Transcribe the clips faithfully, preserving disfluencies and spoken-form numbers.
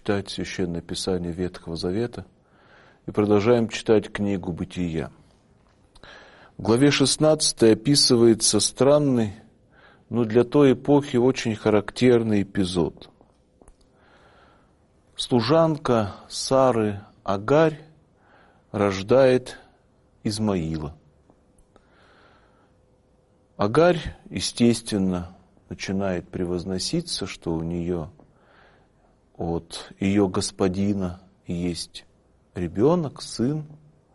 читать Священное Писание Ветхого Завета и продолжаем читать книгу Бытия. В главе шестнадцатой описывается странный, но для той эпохи очень характерный эпизод. Служанка Сары Агарь рождает Измаила. Агарь, естественно, начинает превозноситься, что у нее от ее господина есть ребенок, сын,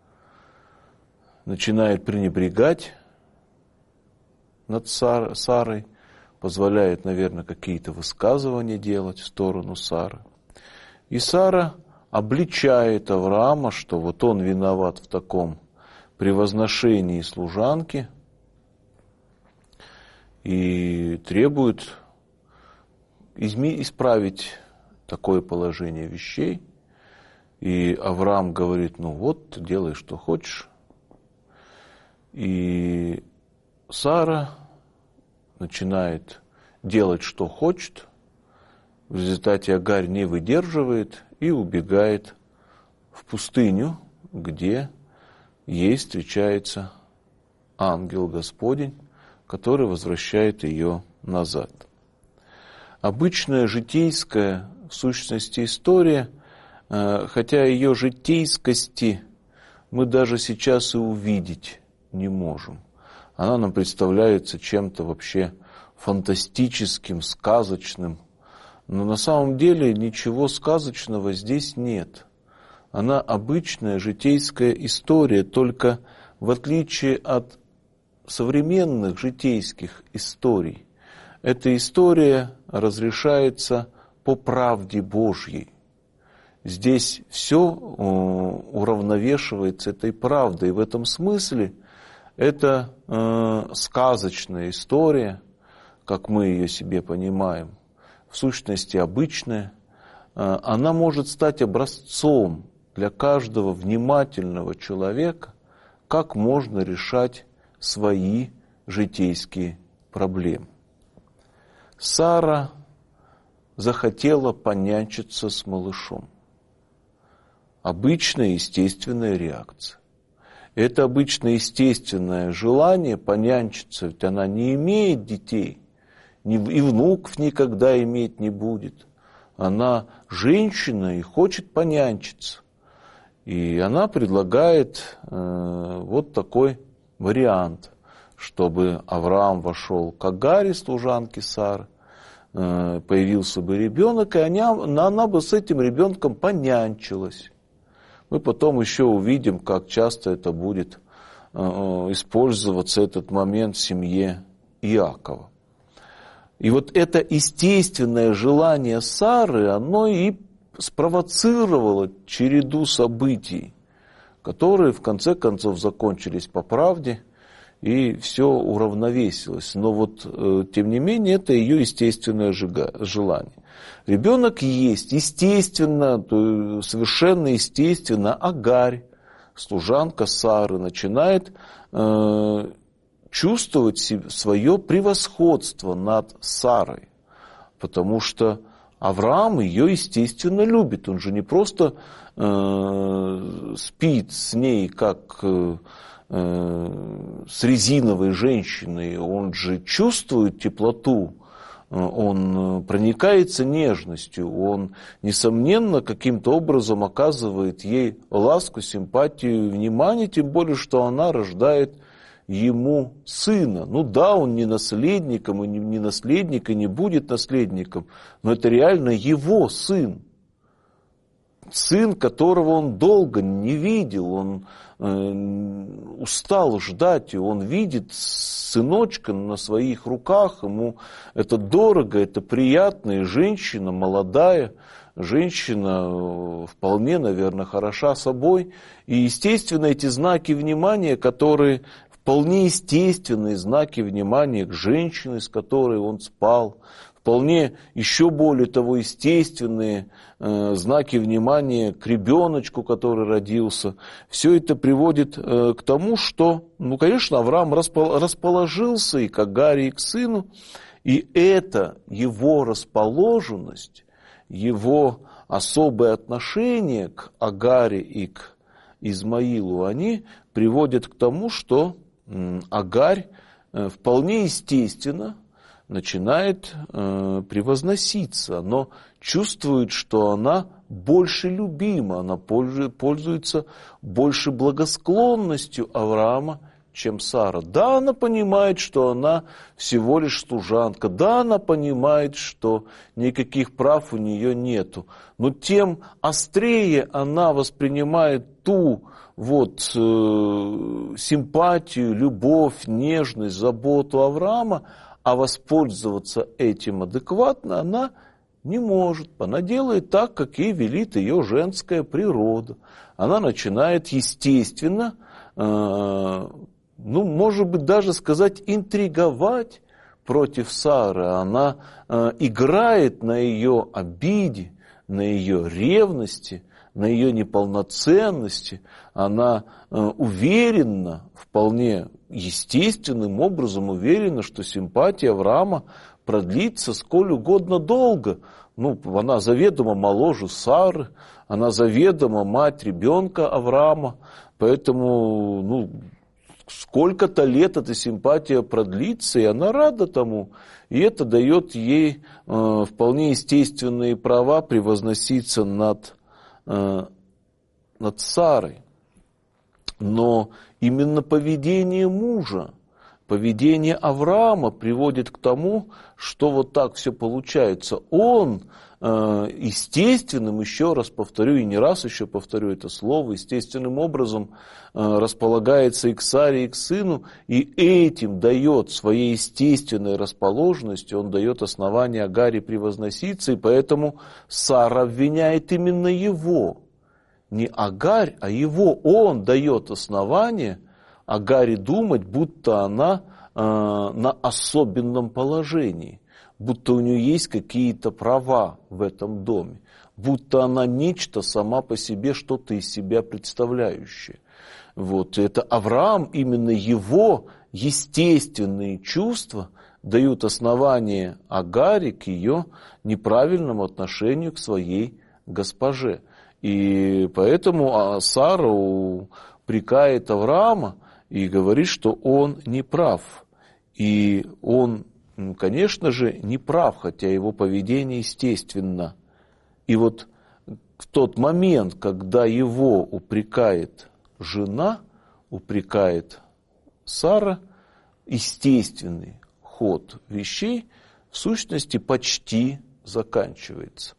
начинает пренебрегать над Сарой, позволяет, наверное, какие-то высказывания делать в сторону Сары. И Сара обличает Авраама, что вот он виноват в таком превозношении служанки, и требует исправить такое положение вещей. И Авраам говорит: ну вот, делай, что хочешь. И Сара начинает делать, что хочет. В результате Агарь не выдерживает и убегает в пустыню, где ей встречается ангел Господень, который возвращает ее назад. Обычная житейская, в сущности, история, хотя ее житейскости мы даже сейчас и увидеть не можем. Она нам представляется чем-то вообще фантастическим, сказочным. Но на самом деле ничего сказочного здесь нет. Она обычная житейская история, только в отличие от современных житейских историй, эта история разрешается по правде Божьей. Здесь все уравновешивается этой правдой. И в этом смысле это э, сказочная история, как мы ее себе понимаем, в сущности обычная. Э, она может стать образцом для каждого внимательного человека, как можно решать свои житейские проблемы. Сара захотела понянчиться с малышом. Обычная естественная реакция. Это обычно естественное желание понянчиться, ведь она не имеет детей, и внуков никогда иметь не будет. Она женщина и хочет понянчиться. И она предлагает э, вот такой вариант, чтобы Авраам вошел к Агаре, служанке Сары, э, появился бы ребенок, и она, она бы с этим ребенком понянчилась. Мы потом еще увидим, как часто это будет э, использоваться, этот момент в семье Иакова. И вот это естественное желание Сары, оно и спровоцировало череду событий, которые в конце концов закончились по правде, и все уравновесилось. Но вот, э, тем не менее, это ее естественное желание. Ребенок есть, естественно, совершенно естественно, Агарь, служанка Сары, начинает э, чувствовать свое превосходство над Сарой, потому что Авраам ее, естественно, любит. Он же не просто э, спит с ней, как э, с резиновой женщиной, он же чувствует теплоту, он проникается нежностью, он, несомненно, каким-то образом оказывает ей ласку, симпатию, внимание, тем более, что она рождает ему сына. Ну да, он не наследником, и не наследник, и не будет наследником, но это реально его сын. Сын, которого он долго не видел, он э, устал ждать, и он видит сыночка на своих руках, ему это дорого, это приятно, и женщина молодая, женщина вполне, наверное, хороша собой, и, естественно, эти знаки внимания, которые вполне естественные знаки внимания к женщине, с которой он спал, вполне еще более того естественные э, знаки внимания к ребеночку, который родился. Все это приводит э, к тому, что, ну, конечно, Авраам распол- расположился и к Агаре, и к сыну, и эта его расположенность, его особое отношение к Агаре и к Измаилу, они приводят к тому, что Агарь вполне естественно начинает э, превозноситься, но чувствует, что она больше любима, она пользуется больше благосклонностью Авраама, чем Сара. Да, она понимает, что она всего лишь служанка, да, она понимает, что никаких прав у нее нету, но тем острее она воспринимает ту вот э, симпатию, любовь, нежность, заботу Авраама, а воспользоваться этим адекватно она не может. Она делает так, как ей велит ее женская природа. Она начинает естественно, э, ну, может быть, даже сказать, интриговать против Сары. Она э, играет на ее обиде, на ее ревности, на ее неполноценности. Она э, уверена, вполне естественным образом уверена, что симпатия Авраама продлится сколь угодно долго. Ну, она заведомо моложе Сары, она заведомо мать ребенка Авраама, поэтому, ну, сколько-то лет эта симпатия продлится, и она рада тому. И это дает ей э, вполне естественные права превозноситься над, э, над Сарой. Но именно поведение мужа, поведение Авраама приводит к тому, что вот так все получается. Он э, естественным, еще раз повторю, и не раз еще повторю это слово, естественным образом э, располагается и к Саре, и к сыну, и этим дает, своей естественной расположенностью, он дает основание Агаре превозноситься, и поэтому Сара обвиняет именно его. Не Агарь, а его. Он дает основание Агаре думать, будто она э, на особенном положении, будто у нее есть какие-то права в этом доме, будто она нечто сама по себе, что-то из себя представляющее. Вот. Это Авраам, именно его естественные чувства дают основание Агаре к ее неправильному отношению к своей госпоже. И поэтому Сара упрекает Авраама и говорит, что он не прав. И он, конечно же, не прав, хотя его поведение естественно. И вот в тот момент, когда его упрекает жена, упрекает Сара, естественный ход вещей в сущности почти заканчивается.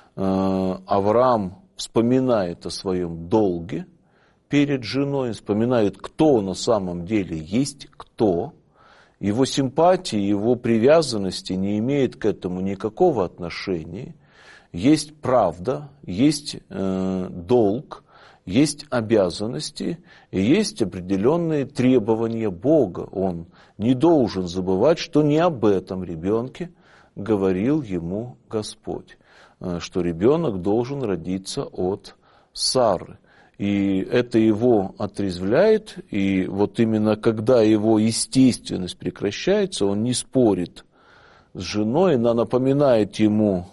Авраам вспоминает о своем долге перед женой, вспоминает, кто на самом деле есть кто. Его симпатии, его привязанности не имеют к этому никакого отношения. Есть правда, есть э, долг, есть обязанности и есть определенные требования Бога. Он не должен забывать, что не об этом ребенке говорил ему Господь, что ребенок должен родиться от Сары. И это его отрезвляет, и вот именно когда его естественность прекращается, он не спорит с женой, она напоминает ему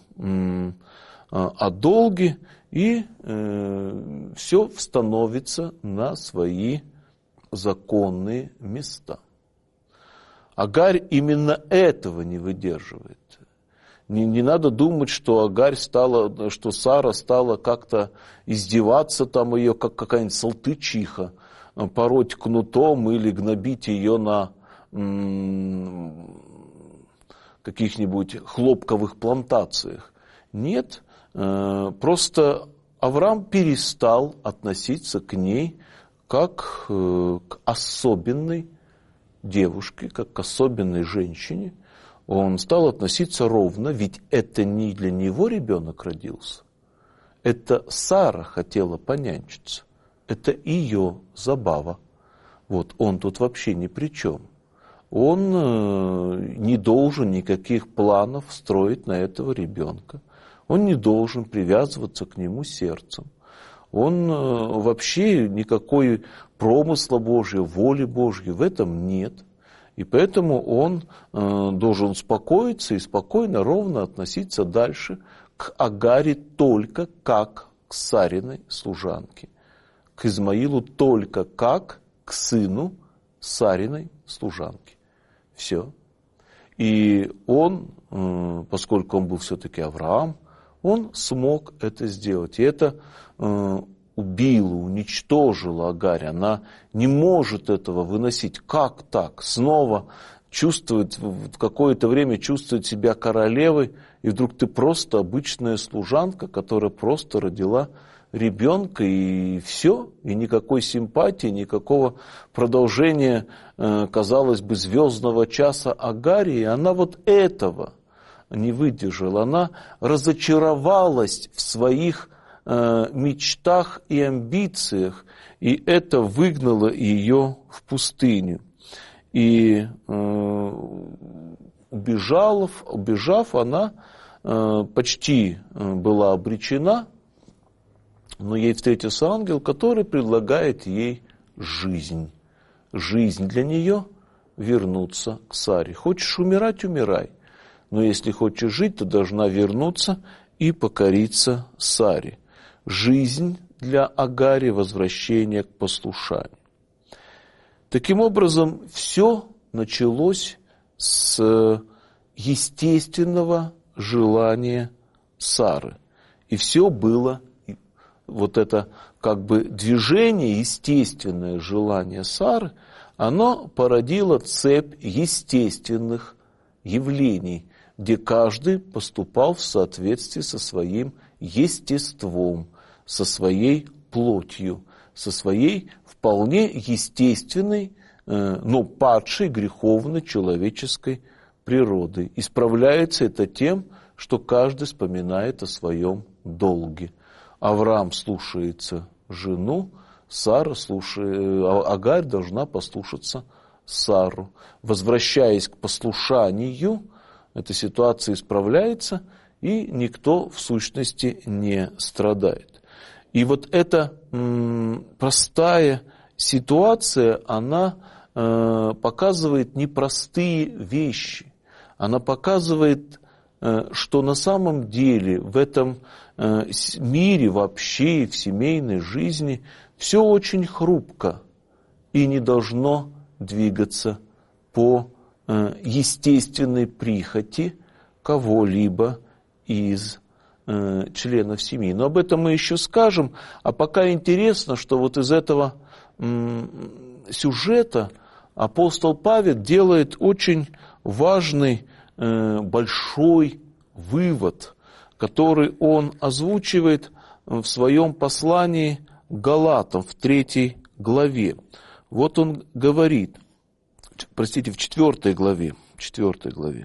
о долге, и э, все становится на свои законные места. Агарь именно этого не выдерживает. Не, не надо думать, что Агарь стала, что Сара стала как-то издеваться там ее, как какая-нибудь салтычиха, пороть кнутом или гнобить ее на м- каких-нибудь хлопковых плантациях. Нет, э- просто Авраам перестал относиться к ней как э- к особенной девушке, как к особенной женщине. Он стал относиться ровно, ведь это не для него ребенок родился. Это Сара хотела понянчиться. Это ее забава. Вот он тут вообще ни при чем. Он э, не должен никаких планов строить на этого ребенка. Он не должен привязываться к нему сердцем. Он э, вообще никакой промысла Божьего, воли Божьей в этом нет. И поэтому он э, должен успокоиться и спокойно, ровно относиться дальше к Агаре только как к Сариной служанке, к Измаилу только как к сыну Сариной служанки. Все. И он, поскольку он был все-таки Авраам, он смог это сделать. И это убило, уничтожило Агарь. Она не может этого выносить. Как так? Снова чувствует, в какое-то время чувствует себя королевой, и вдруг ты просто обычная служанка, которая просто родила ребенка, и все, и никакой симпатии, никакого продолжения, казалось бы, звездного часа Агари, и она вот этого не выдержала, она разочаровалась в своих мечтах и амбициях, и это выгнало ее в пустыню. И убежав, убежав, она почти была обречена, но ей встретился ангел, который предлагает ей жизнь. Жизнь для нее вернуться к Саре. Хочешь умирать – умирай. Но если хочешь жить, то должна вернуться и покориться Саре. Жизнь для Агари – возвращение к послушанию. Таким образом, все началось с естественного желания Сары. И все было, вот это как бы движение, естественное желание Сары, оно породило цепь естественных явлений, где каждый поступал в соответствии со своим естеством, со своей плотью, со своей вполне естественной, но падшей, греховной человеческой природой. Исправляется это тем, что каждый вспоминает о своем долге. Авраам слушается жену, Сара слушает, Агарь должна послушаться Сару. Возвращаясь к послушанию, эта ситуация исправляется, и никто в сущности не страдает. И вот эта м, простая ситуация, она э, показывает непростые вещи. Она показывает, э, что на самом деле в этом э, мире вообще, в семейной жизни, все очень хрупко и не должно двигаться по э, естественной прихоти кого-либо из э, членов семьи. Но об этом мы еще скажем. А пока интересно, что вот из этого м, сюжета апостол Павел делает очень важный, э, большой вывод, который он озвучивает в своем послании к Галатам в третьей главе. Вот он говорит, простите, в четвертой главе, четвертой главе.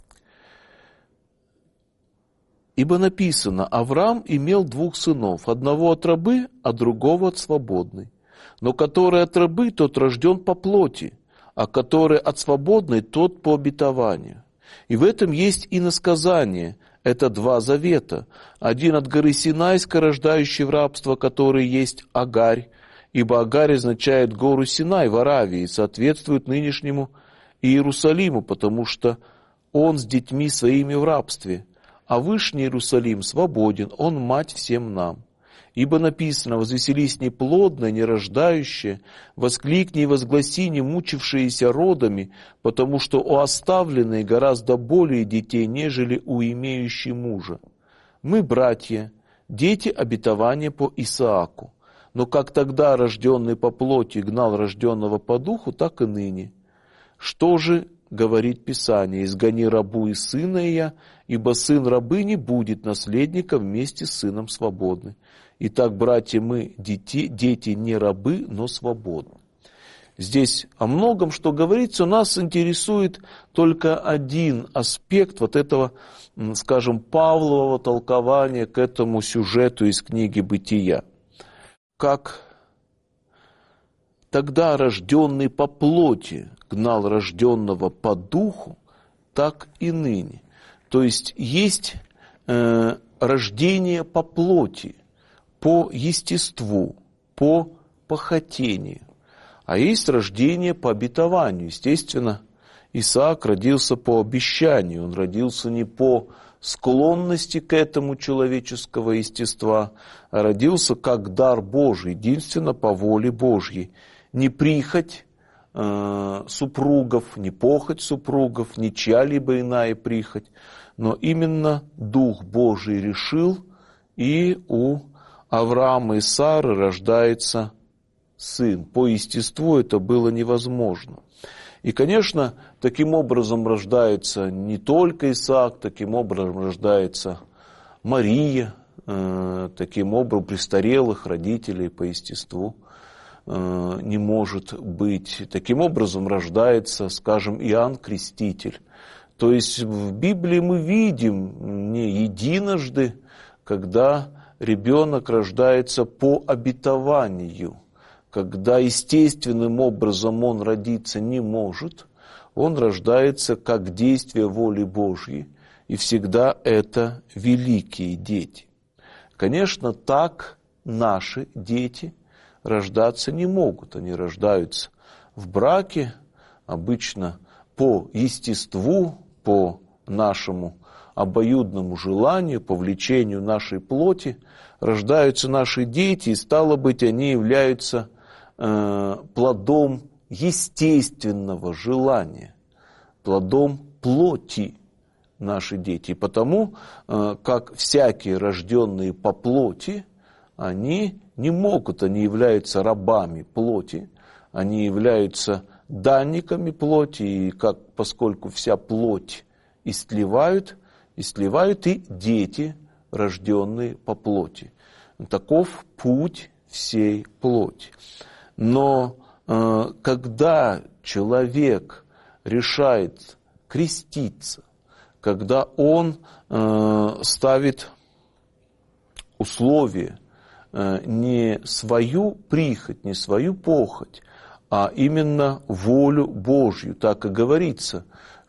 Ибо написано: Авраам имел двух сынов, одного от рабы, а другого от свободной. Но который от рабы, тот рожден по плоти, а который от свободной, тот по обетованию. И в этом есть иносказание. Это два завета. Один от горы Синайской, рождающий в рабство, который есть Агарь, ибо Агарь означает гору Синай в Аравии, соответствует нынешнему Иерусалиму, потому что он с детьми своими в рабстве. А Вышний Иерусалим свободен, он мать всем нам. Ибо написано: возвеселись неплодная, нерождающая, воскликни и возгласи, не мучившиеся родами, потому что у оставленной гораздо более детей, нежели у имеющей мужа. Мы, братья, дети обетования по Исааку. Но как тогда рожденный по плоти гнал рожденного по духу, так и ныне. Что же говорит Писание: изгони рабу и сына ее, ибо сын рабы не будет наследником вместе с сыном свободны. Итак, братья, мы дети, дети не рабы, но свободны. Здесь о многом, что говорится, нас интересует только один аспект вот этого, скажем, Павлового толкования к этому сюжету из книги «Бытия». Как тогда рожденный по плоти гнал рожденного по духу, так и ныне. То есть есть э, рождение по плоти, по естеству, по похотению. А есть рождение по обетованию. Естественно, Исаак родился по обещанию. Он родился не по склонности к этому человеческого естества, а родился как дар Божий, единственно по воле Божьей. Не прихоть э, супругов, не похоть супругов, не чья-либо иная прихоть, но именно Дух Божий решил, и у Авраама и Сары рождается сын. По естеству это было невозможно. И, конечно, таким образом рождается не только Исаак, таким образом рождается Мария, э, таким образом престарелых родителей по естеству э, не может быть. Таким образом рождается, скажем, Иоанн Креститель. То есть в Библии мы видим не единожды, когда ребенок рождается по обетованию, когда естественным образом он родиться не может, он рождается как действие воли Божьей, и всегда это великие дети. Конечно, так наши дети рождаться не могут. Они рождаются в браке, обычно по естеству, по нашему обоюдному желанию, по влечению нашей плоти, рождаются наши дети, и, стало быть, они являются э, плодом естественного желания, плодом плоти наши дети. И потому, э, как всякие рожденные по плоти, они не могут, они являются рабами плоти, они являются данниками плоти, и как, поскольку вся плоть истлевают, истлевают и дети, рожденные по плоти. Таков путь всей плоти. Но э, когда человек решает креститься, когда он э, ставит условие э, не свою прихоть, не свою похоть, а именно волю Божью, так и говорится,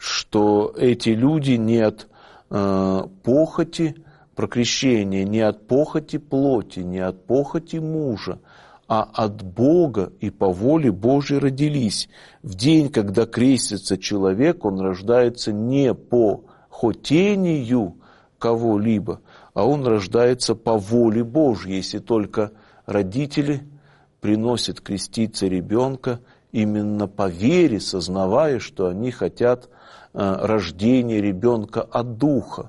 что эти люди не от э, похоти, прокрещения, не от похоти плоти, не от похоти мужа, а от Бога и по воле Божьей родились. В день, когда крестится человек, он рождается не по хотению кого-либо, а он рождается по воле Божьей, если только родители приносят креститься ребенка именно по вере, сознавая, что они хотят э, рождения ребенка от Духа.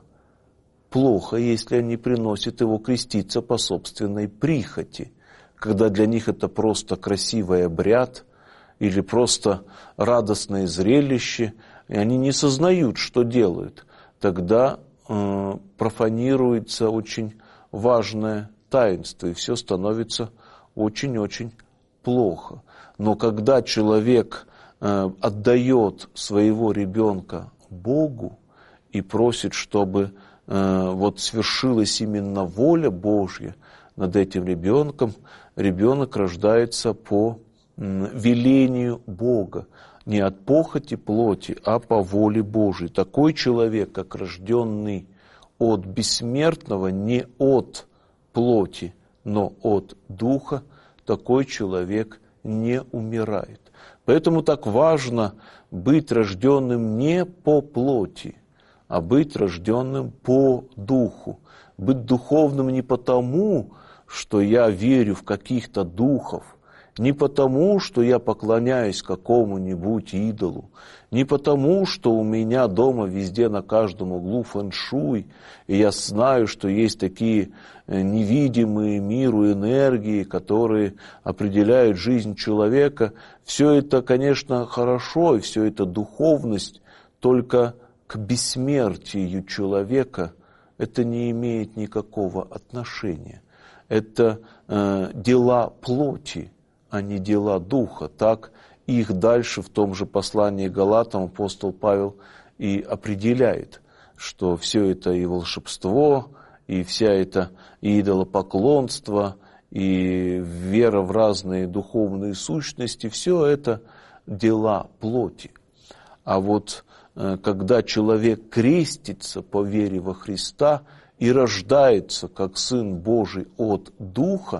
Плохо, если они приносят его креститься по собственной прихоти, когда для них это просто красивый обряд или просто радостное зрелище, и они не сознают, что делают. Тогда э, профанируется очень важное таинство, и все становится очень-очень плохо. Но когда человек э, отдает своего ребенка Богу и просит, чтобы э, вот свершилась именно воля Божья над этим ребенком, ребенок рождается по э, велению Бога, не от похоти плоти, а по воле Божьей. Такой человек, как рожденный от бессмертного, не от плоти, но от Духа, такой человек не умирает. Поэтому так важно быть рожденным не по плоти, а быть рожденным по Духу. Быть духовным не потому, что я верю в каких-то духов, не потому, что я поклоняюсь какому-нибудь идолу, не потому, что у меня дома везде на каждом углу фэн-шуй, и я знаю, что есть такие невидимые миру энергии, которые определяют жизнь человека. Все это, конечно, хорошо, и все это духовность, только к бессмертию человека это не имеет никакого отношения. Это э, дела плоти, а не дела духа. Так их дальше в том же послании Галатам апостол Павел и определяет, что все это и волшебство, и вся эта идолопоклонство, и вера в разные духовные сущности, все это дела плоти. А вот когда человек крестится по вере во Христа и рождается как Сын Божий от Духа,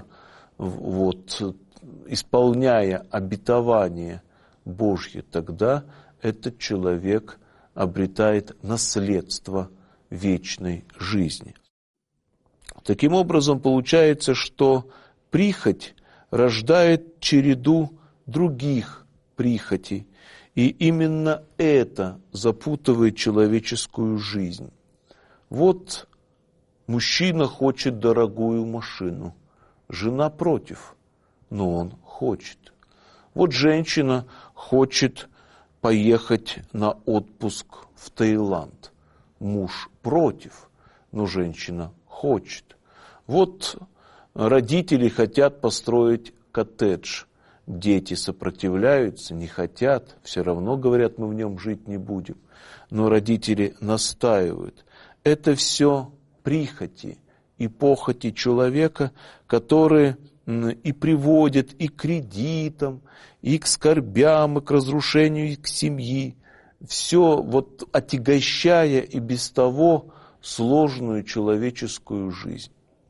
вот, исполняя обетование Божье, тогда этот человек обретает наследство вечной жизни. Таким образом, получается, что прихоть рождает череду других прихотей, и именно это запутывает человеческую жизнь. Вот мужчина хочет дорогую машину, жена против, но он хочет. Вот женщина хочет поехать на отпуск в Таиланд, муж против, но женщина хочет. Вот родители хотят построить коттедж, дети сопротивляются, не хотят, все равно говорят, мы в нем жить не будем. Но родители настаивают. Это все прихоти и похоти человека, которые и приводят и к кредитам, и к скорбям, и к разрушению и к семьи. Все вот отягощая и без того сложную человеческую жизнь.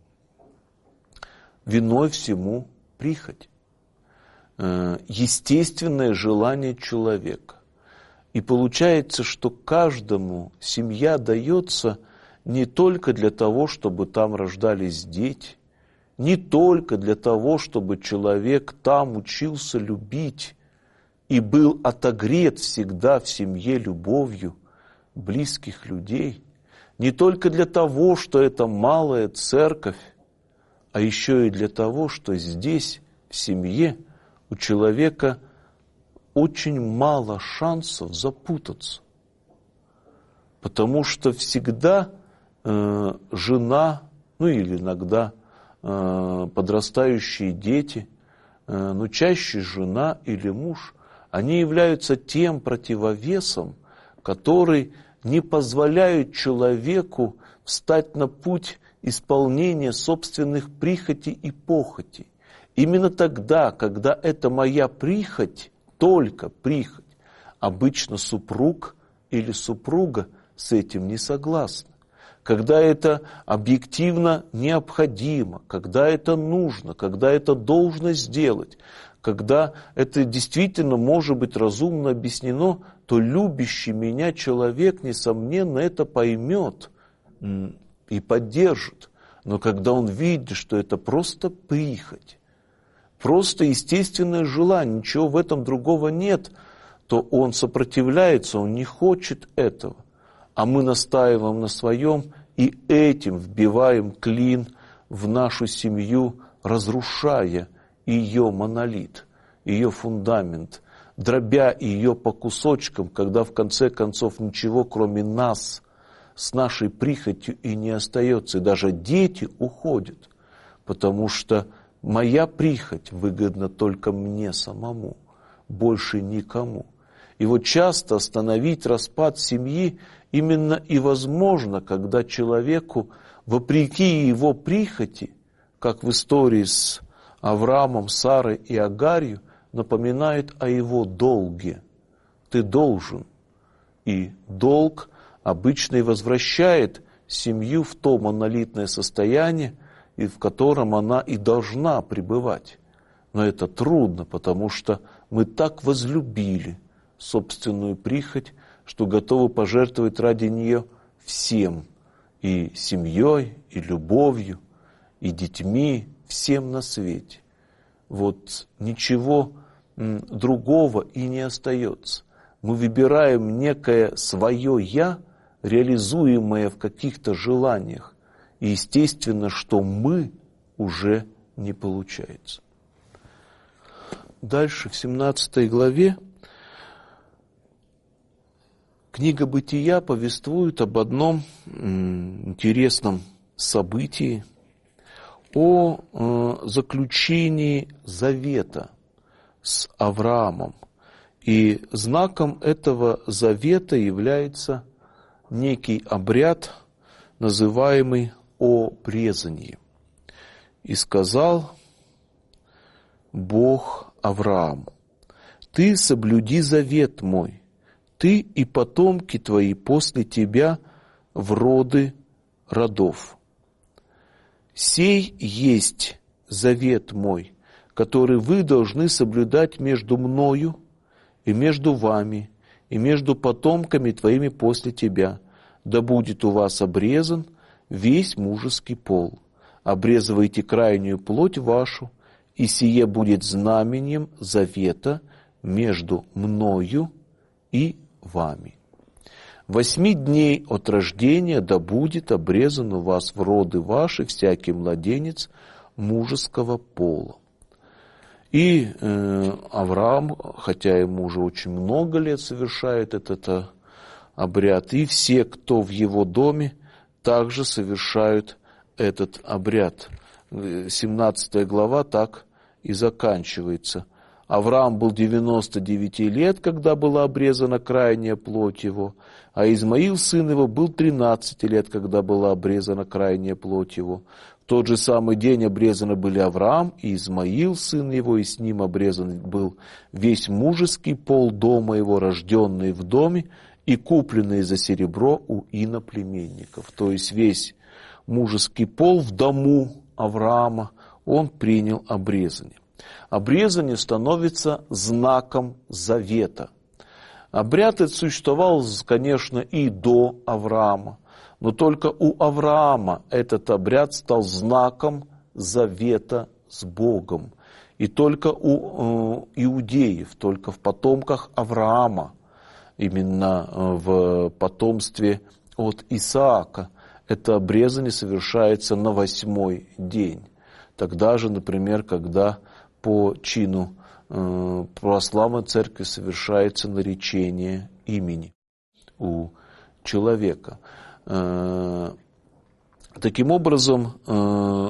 Виной всему прихоть. Естественное желание человека. И получается, что каждому семья дается не только для того, чтобы там рождались дети, не только для того, чтобы человек там учился любить и был отогрет всегда в семье любовью близких людей, не только для того, что это малая церковь, а еще и для того, что здесь, в семье, у человека очень мало шансов запутаться. Потому что всегда э, жена, ну или иногда э, подрастающие дети, э, но чаще жена или муж, они являются тем противовесом, который не позволяет человеку встать на путь исполнения собственных прихотей и похотей. Именно тогда, когда это моя прихоть, только прихоть, обычно супруг или супруга с этим не согласны. Когда это объективно необходимо, когда это нужно, когда это должно сделать, когда это действительно может быть разумно объяснено, то любящий меня человек, несомненно, это поймет и поддержит. Но когда он видит, что это просто прихоть, просто естественное желание, ничего в этом другого нет, то он сопротивляется, он не хочет этого. А мы настаиваем на своем и этим вбиваем клин в нашу семью, разрушая ее монолит, ее фундамент, дробя ее по кусочкам, когда в конце концов ничего кроме нас с нашей прихотью и не остается. И даже дети уходят, потому что моя прихоть выгодна только мне самому, больше никому. И вот часто остановить распад семьи именно и возможно, когда человеку, вопреки его прихоти, как в истории с Авраамом, Сарой и Агарью, напоминает о его долге. Ты должен. И долг обычно и возвращает семью в то монолитное состояние, и в котором она и должна пребывать. Но это трудно, потому что мы так возлюбили собственную прихоть, что готовы пожертвовать ради нее всем, и семьей, и любовью, и детьми, всем на свете. Вот ничего другого и не остается. Мы выбираем некое свое «я», реализуемое в каких-то желаниях, и естественно, что мы уже не получается. Дальше, в семнадцатой главе, книга Бытия повествует об одном интересном событии, о заключении завета с Авраамом. И знаком этого завета является некий обряд, называемый обрезание. И сказал Бог Аврааму: «Ты соблюди завет мой, ты и потомки твои после тебя в роды родов. Сей есть завет мой, который вы должны соблюдать между мною и между вами, и между потомками твоими после тебя, да будет у вас обрезан весь мужеский пол. Обрезывайте крайнюю плоть вашу, и сие будет знамением завета между мною и вами. Восьми дней от рождения да будет обрезан у вас в роды ваши всякий младенец мужеского пола. И э, Авраам, хотя ему уже очень много лет совершает этот э, обряд, и все, кто в его доме, также совершают этот обряд. семнадцатая глава так и заканчивается. Авраам был девяносто девяти лет, когда была обрезана крайняя плоть его, а Измаил, сын его, был тринадцать лет, когда была обрезана крайняя плоть его. В тот же самый день обрезаны были Авраам и Измаил, сын его, и с ним обрезан был весь мужеский пол дома его, рожденный в доме и купленный за серебро у иноплеменников. То есть весь мужеский пол в дому Авраама, он принял обрезание. Обрезание становится знаком завета. Обряд этот существовал, конечно, и до Авраама, но только у Авраама этот обряд стал знаком завета с Богом. И только у э, иудеев, только в потомках Авраама, именно в потомстве от Исаака, это обрезание совершается на восьмой день. Тогда же, например, когда по чину э, православной церкви совершается наречение имени у человека. Э, таким образом, э,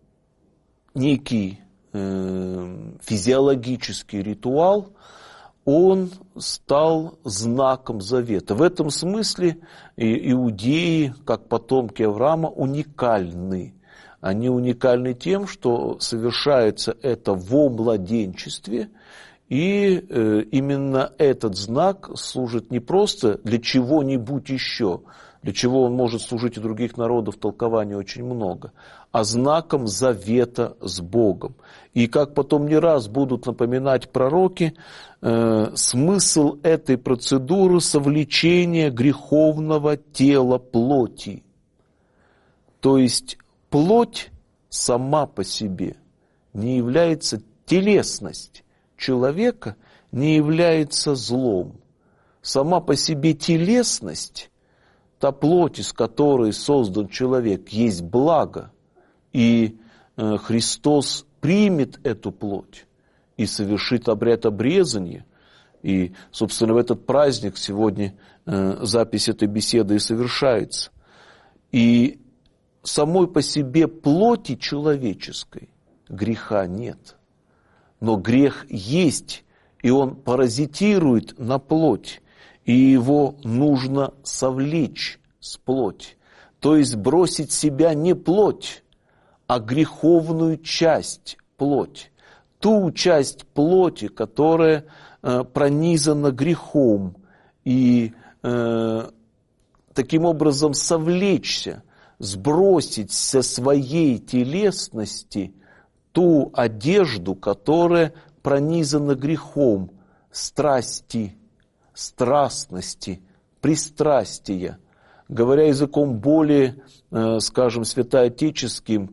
некий э, физиологический ритуал, он стал знаком завета. В этом смысле иудеи, как потомки Авраама, уникальны. Они уникальны тем, что совершается это во младенчестве, и э, именно этот знак служит не просто для чего-нибудь еще, для чего он может служить у других народов, толкований очень много, а знаком завета с Богом. И как потом не раз будут напоминать пророки, э, смысл этой процедуры — совлечение греховного тела плоти. То есть плоть сама по себе не является, телесность человека не является злом. Сама по себе телесность, та плоть, из которой создан человек, есть благо. И э, Христос примет эту плоть и совершит обряд обрезания. И, собственно, в этот праздник сегодня э, запись этой беседы и совершается. И самой по себе плоти человеческой греха нет. Но грех есть, и он паразитирует на плоть, и его нужно совлечь с плоти. То есть бросить себя не плоть, а греховную часть плоти. Ту часть плоти, которая э, пронизана грехом, и э, таким образом совлечься, сбросить со своей телесности ту одежду, которая пронизана грехом, страсти, страстности, пристрастия. Говоря языком более, скажем, святоотеческим,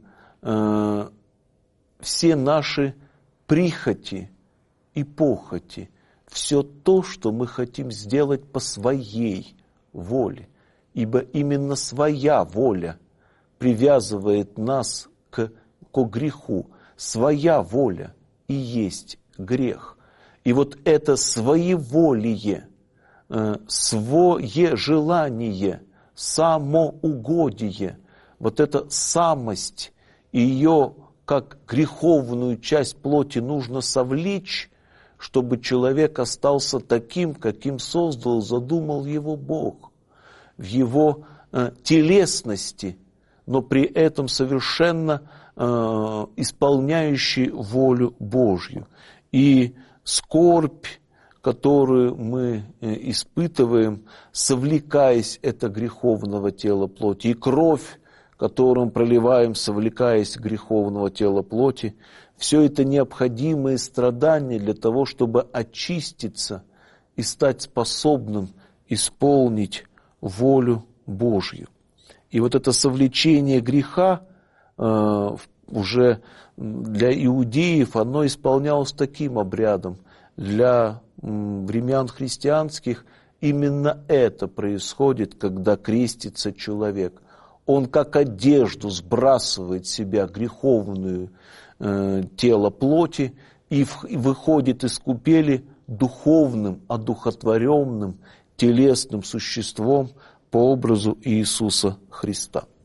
все наши прихоти и похоти, все то, что мы хотим сделать по своей воле, ибо именно своя воля привязывает нас к, к греху. Своя воля и есть грех. И вот это своеволие, свое желание, самоугодие, вот эта самость, ее как греховную часть плоти нужно совлечь, чтобы человек остался таким, каким создал, задумал его Бог, в его э, телесности, но при этом совершенно э, исполняющий волю Божью. И скорбь, которую мы испытываем, совлекаясь это греховного тела плоти, и кровь, которую мы проливаем, совлекаясь греховного тела плоти, все это необходимые страдания для того, чтобы очиститься и стать способным исполнить волю Божью. И вот это совлечение греха э, уже для иудеев, оно исполнялось таким обрядом. Для м, времен христианских именно это происходит, когда крестится человек. Он как одежду сбрасывает с себя греховную э, тело плоти и, в, и выходит из купели духовным, одухотворенным, телесным существом по образу Иисуса Христа.